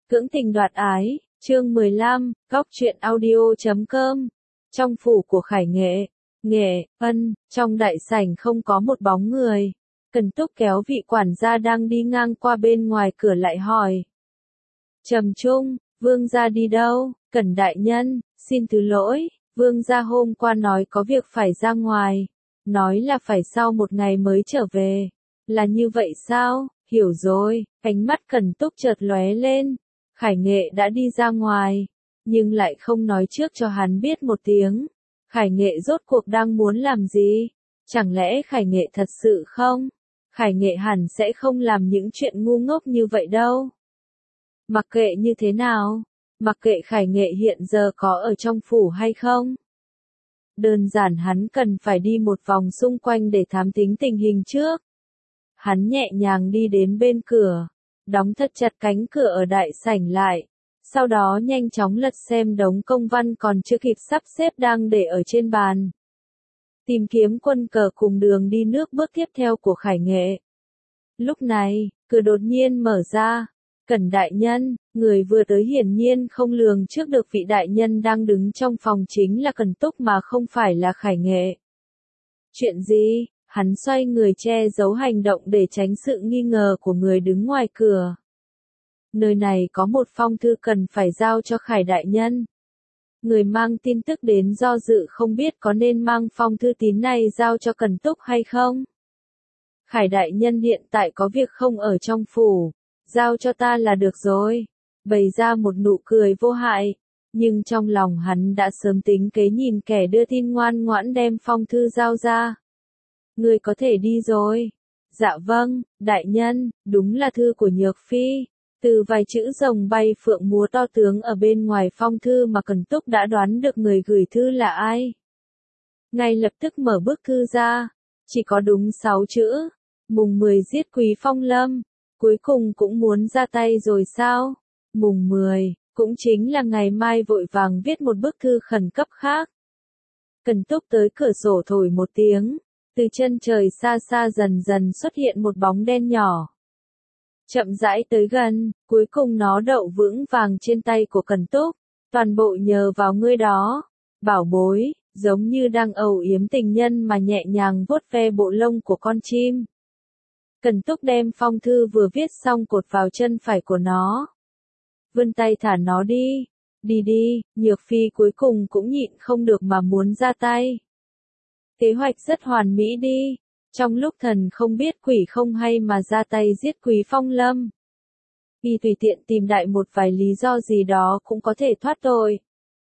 Cưỡng tình đoạt ái, chương 15, góc truyện audio.com. Trong phủ của Khải Nghệ, trong đại sảnh không có một bóng người. Cần Túc kéo vị quản gia đang đi ngang qua bên ngoài cửa lại hỏi. Trầm Trung, vương gia đi đâu? Cẩn đại nhân, xin thứ lỗi, vương gia hôm qua nói có việc phải ra ngoài. Nói là phải sau một ngày mới trở về. Là như vậy sao? Hiểu rồi, ánh mắt Cần Túc chợt lóe lên. Khải Nghệ đã đi ra ngoài, nhưng lại không nói trước cho hắn biết một tiếng. Khải Nghệ rốt cuộc đang muốn làm gì? Chẳng lẽ Khải Nghệ thật sự không? Khải Nghệ hẳn sẽ không làm những chuyện ngu ngốc như vậy đâu. Mặc kệ như thế nào, mặc kệ Khải Nghệ hiện giờ có ở trong phủ hay không. Đơn giản hắn cần phải đi một vòng xung quanh để thám tính tình hình trước. Hắn nhẹ nhàng đi đến bên cửa, đóng thật chặt cánh cửa ở đại sảnh lại, sau đó nhanh chóng lật xem đống công văn còn chưa kịp sắp xếp đang để ở trên bàn. Tìm kiếm quân cờ cùng đường đi nước bước tiếp theo của Khải Nghệ. Lúc này, cửa đột nhiên mở ra. Cẩn đại nhân, người vừa tới hiển nhiên không lường trước được vị đại nhân đang đứng trong phòng chính là Cần Túc mà không phải là Khải Nghệ. Chuyện gì? Hắn xoay người che giấu hành động để tránh sự nghi ngờ của người đứng ngoài cửa. Nơi này có một phong thư cần phải giao cho Khải đại nhân. Người mang tin tức đến do dự không biết có nên mang phong thư tín này giao cho Cần Túc hay không. Khải đại nhân hiện tại có việc không ở trong phủ, giao cho ta là được rồi. Bày ra một nụ cười vô hại, nhưng trong lòng hắn đã sớm tính kế nhìn kẻ đưa tin ngoan ngoãn đem phong thư giao ra. Người có thể đi rồi. Dạ vâng, đại nhân, đúng là thư của Nhược Phi. Từ vài chữ rồng bay phượng múa to tướng ở bên ngoài phong thư mà Cần Túc đã đoán được người gửi thư là ai. Ngay lập tức mở bức thư ra, chỉ có đúng 6 chữ, mùng 10 giết Quý Phong Lâm, cuối cùng cũng muốn ra tay rồi sao? Mùng 10, cũng chính là ngày mai vội vàng viết một bức thư khẩn cấp khác. Cần Túc tới cửa sổ thổi một tiếng. Từ chân trời xa xa dần dần xuất hiện một bóng đen nhỏ. Chậm rãi tới gần, cuối cùng nó đậu vững vàng trên tay của Cần Túc. Toàn bộ nhờ vào ngươi đó. Bảo bối, giống như đang âu yếm tình nhân mà nhẹ nhàng vuốt ve bộ lông của con chim. Cần Túc đem phong thư vừa viết xong cột vào chân phải của nó. Vươn tay thả nó đi. Đi đi, Nhược Phi cuối cùng cũng nhịn không được mà muốn ra tay. Kế hoạch rất hoàn mỹ đi. Trong lúc thần không biết quỷ không hay mà ra tay giết Quý Phong Lâm. Vì tùy tiện tìm đại một vài lý do gì đó cũng có thể thoát tội.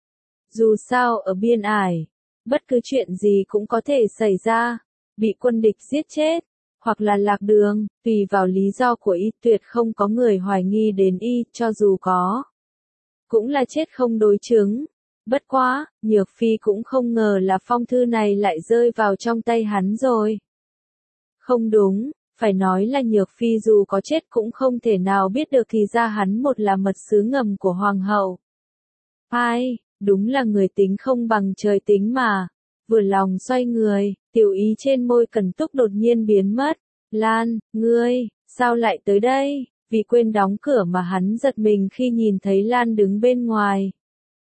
Dù sao ở biên ải, bất cứ chuyện gì cũng có thể xảy ra. Bị quân địch giết chết, hoặc là lạc đường, tùy vào lý do của y tuyệt không có người hoài nghi đến y, cho dù có. Cũng là chết không đối chứng. Bất quá, Nhược Phi cũng không ngờ là phong thư này lại rơi vào trong tay hắn rồi. Không đúng, phải nói là Nhược Phi dù có chết cũng không thể nào biết được thì ra hắn một là mật sứ ngầm của Hoàng hậu. Ai, đúng là người tính không bằng trời tính mà. Vừa lòng xoay người, tiểu ý trên môi Cần Túc đột nhiên biến mất. Lan, ngươi, sao lại tới đây? Vì quên đóng cửa mà hắn giật mình khi nhìn thấy Lan đứng bên ngoài.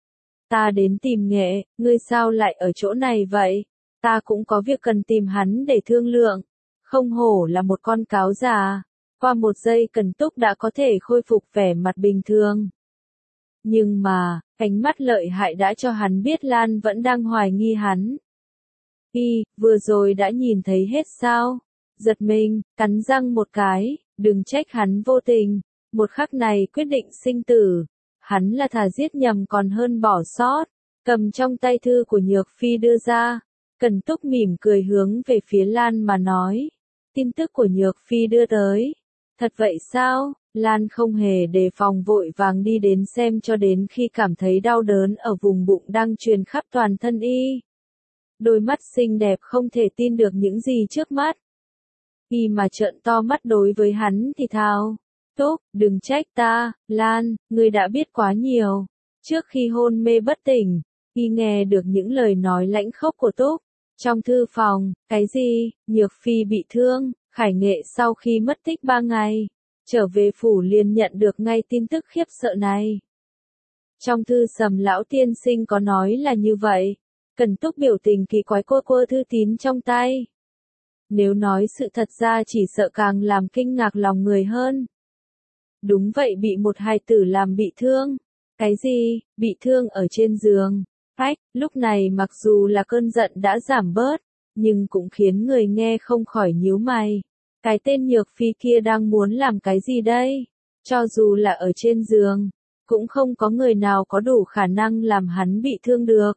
Ta đến tìm Nghệ, ngươi sao lại ở chỗ này vậy? Ta cũng có việc cần tìm hắn để thương lượng. Không hổ là một con cáo già. Qua một giây Cần Túc đã có thể khôi phục vẻ mặt bình thường. Nhưng mà, ánh mắt lợi hại đã cho hắn biết Lan vẫn đang hoài nghi hắn. Vừa rồi đã nhìn thấy hết sao? Giật mình, cắn răng một cái, đừng trách hắn vô tình. Một khắc này quyết định sinh tử. Hắn là thà giết nhầm còn hơn bỏ sót. Cầm trong tay thư của Nhược Phi đưa ra. Cần Túc mỉm cười hướng về phía Lan mà nói. Tin tức của Nhược Phi đưa tới. Thật vậy sao? Lan không hề đề phòng vội vàng đi đến xem cho đến khi cảm thấy đau đớn ở vùng bụng đang truyền khắp toàn thân y. Đôi mắt xinh đẹp không thể tin được những gì trước mắt. Y mà trợn to mắt đối với hắn thì thào. Túc, đừng trách ta, Lan, ngươi đã biết quá nhiều. Trước khi hôn mê bất tỉnh, y nghe được những lời nói lãnh khốc của Túc. Trong thư phòng, cái gì, Nhược Phi bị thương, Khải Nghệ sau khi mất tích 3 ngày. trở về phủ liền nhận được ngay tin tức khiếp sợ này. Trong thư Sầm lão tiên sinh có nói là như vậy. Cẩn Túc biểu tình kỳ quái quơ quơ thư tín trong tay. Nếu nói sự thật ra chỉ sợ càng làm kinh ngạc lòng người hơn. Đúng vậy, bị một hài tử làm bị thương. Cái gì, bị thương ở trên giường? Phách, lúc này mặc dù là cơn giận đã giảm bớt, nhưng cũng khiến người nghe không khỏi nhíu mày. Cái tên Nhược Phi kia đang muốn làm cái gì đây? Cho dù là ở trên giường, cũng không có người nào có đủ khả năng làm hắn bị thương được.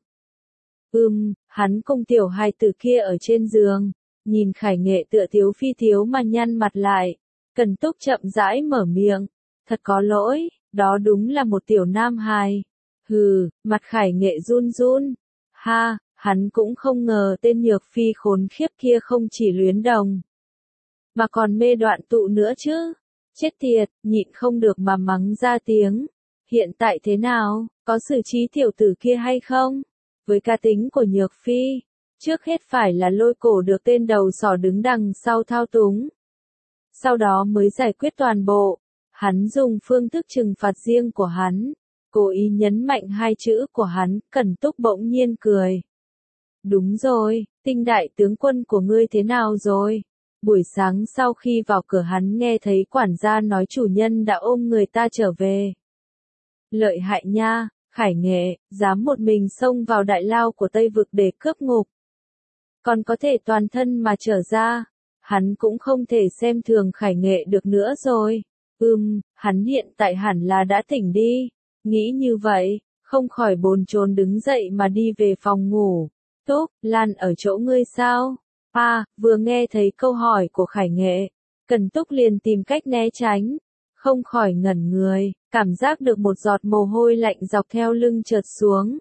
Hắn cùng tiểu hài tử kia ở trên giường, nhìn Khải Nghệ tựa thiếu phi thiếu mà nhăn mặt lại. Cẩn Túc chậm rãi mở miệng, thật có lỗi, đó đúng là một tiểu nam hài. Mặt Khải Nghệ run run. Hắn cũng không ngờ tên Nhược Phi khốn khiếp kia không chỉ luyến đồng, mà còn mê đoạn tụ nữa chứ. Chết tiệt, nhịn không được mà mắng ra tiếng. Hiện tại thế nào, có xử trí tiểu tử kia hay không? Với cá tính của Nhược Phi, trước hết phải là lôi cổ được tên đầu sỏ đứng đằng sau thao túng. Sau đó mới giải quyết toàn bộ. Hắn dùng phương thức trừng phạt riêng của hắn, cố ý nhấn mạnh hai chữ của hắn. Cẩn Túc bỗng nhiên cười. Đúng rồi, Tinh đại tướng quân của ngươi thế nào rồi? Buổi sáng sau khi vào cửa hắn nghe thấy quản gia nói chủ nhân đã ôm người ta trở về. Lợi hại nha, Khải Nghệ, dám một mình xông vào đại lao của Tây Vực để cướp ngục. Còn có thể toàn thân mà trở ra, hắn cũng không thể xem thường Khải Nghệ được nữa rồi. Hắn hiện tại hẳn là đã tỉnh đi. Nghĩ như vậy, không khỏi bồn chồn đứng dậy mà đi về phòng ngủ. Túc, Lan ở chỗ ngươi sao? Vừa nghe thấy câu hỏi của Khải Nghệ, Cẩn Túc liền tìm cách né tránh, không khỏi ngẩn người, cảm giác được một giọt mồ hôi lạnh dọc theo lưng trượt xuống.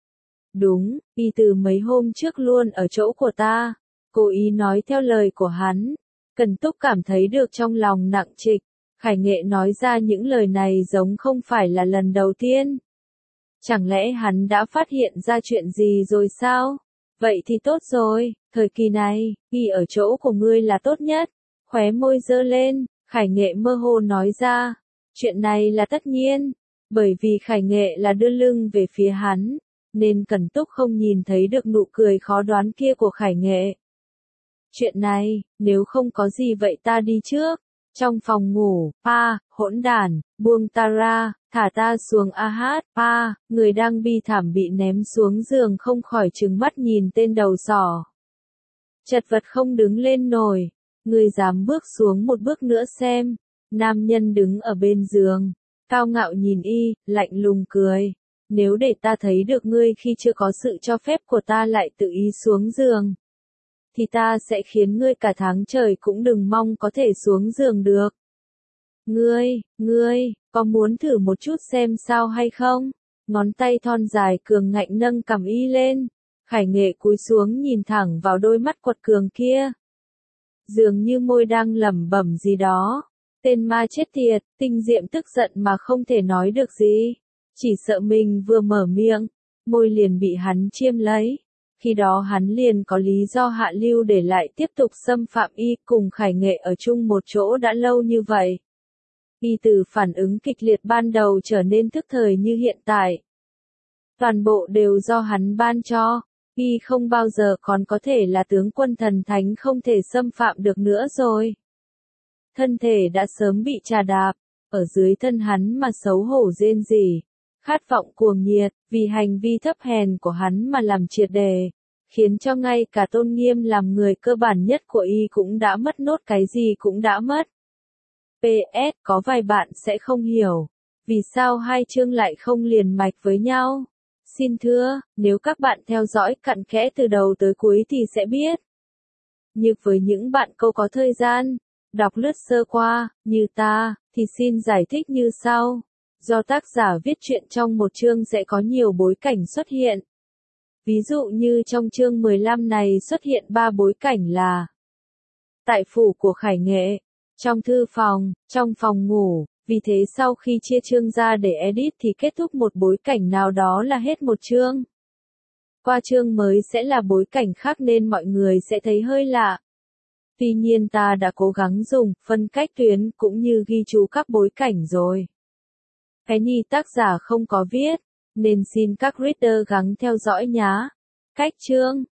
Đúng, y từ mấy hôm trước luôn ở chỗ của ta, cố ý nói theo lời của hắn. Cẩn Túc cảm thấy được trong lòng nặng trịch, Khải Nghệ nói ra những lời này giống không phải là lần đầu tiên. Chẳng lẽ hắn đã phát hiện ra chuyện gì rồi sao? Vậy thì tốt rồi, thời kỳ này, y ở chỗ của ngươi là tốt nhất. Khóe môi giơ lên, Khải Nghệ mơ hồ nói ra. Chuyện này là tất nhiên, bởi vì Khải Nghệ là đưa lưng về phía hắn, nên Cẩn Túc không nhìn thấy được nụ cười khó đoán kia của Khải Nghệ. Chuyện này, nếu không có gì vậy ta đi trước. Trong phòng ngủ, hỗn đản, buông ta ra, thả ta xuống người đang bi thảm bị ném xuống giường không khỏi trừng mắt nhìn tên đầu sỏ. Chật vật không đứng lên nổi, ngươi dám bước xuống một bước nữa xem. Nam nhân đứng ở bên giường, cao ngạo nhìn y, lạnh lùng cười. Nếu để ta thấy được ngươi khi chưa có sự cho phép của ta lại tự ý xuống giường, thì ta sẽ khiến ngươi cả tháng trời cũng đừng mong có thể xuống giường được. Ngươi, có muốn thử một chút xem sao hay không? Ngón tay thon dài cường ngạnh nâng cằm y lên. Khải Nghệ cúi xuống nhìn thẳng vào đôi mắt quật cường kia. Dường như môi đang lẩm bẩm gì đó. Tên ma chết tiệt, Tinh Diệm tức giận mà không thể nói được gì. Chỉ sợ mình vừa mở miệng, môi liền bị hắn chiêm lấy. Khi đó hắn liền có lý do hạ lưu để lại tiếp tục xâm phạm y cùng Khải Nghệ ở chung một chỗ đã lâu như vậy. Y từ phản ứng kịch liệt ban đầu trở nên tức thời như hiện tại. Toàn bộ đều do hắn ban cho, y không bao giờ còn có thể là tướng quân thần thánh không thể xâm phạm được nữa rồi. Thân thể đã sớm bị trà đạp, ở dưới thân hắn mà xấu hổ rên rỉ. Khát vọng cuồng nhiệt, vì hành vi thấp hèn của hắn mà làm triệt đề, khiến cho ngay cả tôn nghiêm làm người cơ bản nhất của y cũng đã mất, nốt cái gì cũng đã mất. PS, có vài bạn sẽ không hiểu, vì sao hai chương lại không liền mạch với nhau. Xin thưa, nếu các bạn theo dõi cặn kẽ từ đầu tới cuối thì sẽ biết. Như với những bạn câu có thời gian, đọc lướt sơ qua, như ta, thì xin giải thích như sau. Do tác giả viết truyện trong một chương sẽ có nhiều bối cảnh xuất hiện. Ví dụ như trong chương 15 này xuất hiện 3 bối cảnh là tại phủ của Khải Nghệ, trong thư phòng, trong phòng ngủ, vì thế sau khi chia chương ra để edit thì kết thúc một bối cảnh nào đó là hết một chương. Qua chương mới sẽ là bối cảnh khác nên mọi người sẽ thấy hơi lạ. Tuy nhiên ta đã cố gắng dùng phân cách tuyến cũng như ghi chú các bối cảnh rồi. Cái ni tác giả không có viết, nên xin các reader gắng theo dõi nhá. Cách chương